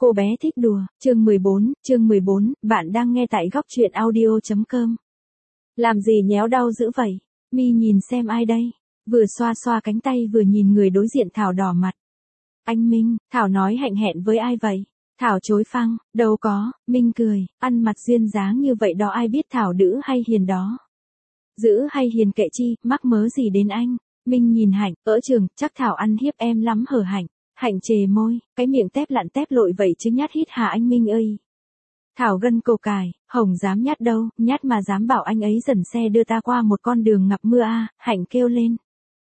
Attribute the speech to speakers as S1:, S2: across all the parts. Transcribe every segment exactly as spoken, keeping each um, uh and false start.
S1: Cô bé thích đùa, chương mười bốn, chương mười bốn, bạn đang nghe tại góc truyện audio chấm com. Làm gì nhéo đau dữ vậy? Mi nhìn xem ai đây? Vừa xoa xoa cánh tay vừa nhìn người đối diện Thảo đỏ mặt. Anh Minh, Thảo nói hẹn hẹn với ai vậy? Thảo chối phăng, đâu có, Minh cười, ăn mặt duyên dáng như vậy đó ai biết Thảo dữ hay hiền đó. Dữ hay hiền kệ chi, mắc mớ gì đến anh? Minh nhìn Hạnh, ở trường, chắc Thảo ăn hiếp em lắm hở Hạnh. Hạnh chề môi, cái miệng tép lặn tép lội vậy chứ nhát hít hà anh Minh ơi. Thảo gân cổ cài, Hồng dám nhát đâu, nhát mà dám bảo anh ấy dần xe đưa ta qua một con đường ngập mưa à, Hạnh kêu lên.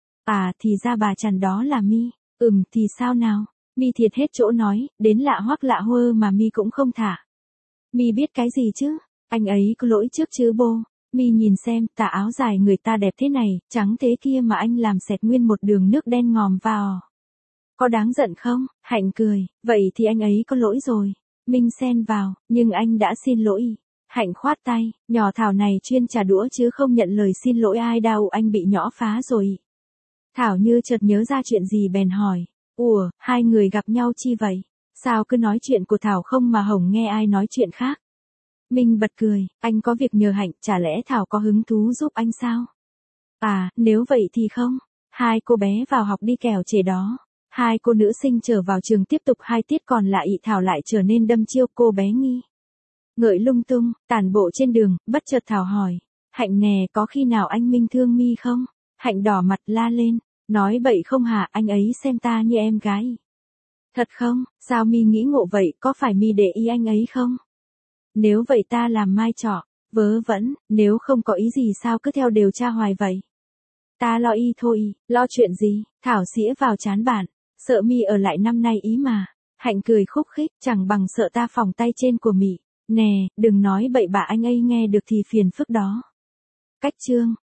S1: À thì ra bà chằn đó là Mi, ừm thì sao nào, Mi thiệt hết chỗ nói, đến lạ hoắc lạ hơ mà Mi cũng không thả. Mi biết cái gì chứ, anh ấy có lỗi trước chứ bô. Mi nhìn xem, tà áo dài người ta đẹp thế này, trắng thế kia mà anh làm xẹt nguyên một đường nước đen ngòm vào. Có đáng giận không? Hạnh cười, vậy thì anh ấy có lỗi rồi. Minh xen vào, nhưng anh đã xin lỗi. Hạnh khoát tay, nhỏ Thảo này chuyên trả đũa chứ không nhận lời xin lỗi ai đâu, anh bị nhõ phá rồi. Thảo như chợt nhớ ra chuyện gì bèn hỏi, ủa, hai người gặp nhau chi vậy? Sao cứ nói chuyện của Thảo không mà Hồng nghe ai nói chuyện khác? Minh bật cười, anh có việc nhờ Hạnh, chả lẽ Thảo có hứng thú giúp anh sao? À, nếu vậy thì không. Hai cô bé vào học đi kèo trễ đó. Hai cô nữ sinh trở vào trường tiếp tục hai tiết còn lại Thảo lại trở nên đâm chiêu cô bé nghi. Ngợi lung tung, tản bộ trên đường, bất chợt Thảo hỏi. Hạnh nè có khi nào anh Minh thương Mi không? Hạnh đỏ mặt la lên. Nói bậy không hả anh ấy xem ta như em gái. Thật không, sao Mi nghĩ ngộ vậy có phải Mi để ý anh ấy không? Nếu vậy ta làm mai trọ, vớ vẩn, nếu không có ý gì sao cứ theo điều tra hoài vậy? Ta lo y thôi, lo chuyện gì? Thảo xỉa vào chán bạn. Sợ Mi ở lại năm nay ý mà. Hạnh cười khúc khích, chẳng bằng sợ ta phỏng tay trên của Mị. Nè, đừng nói bậy bạ anh ấy nghe được thì phiền phức đó. Cách chương.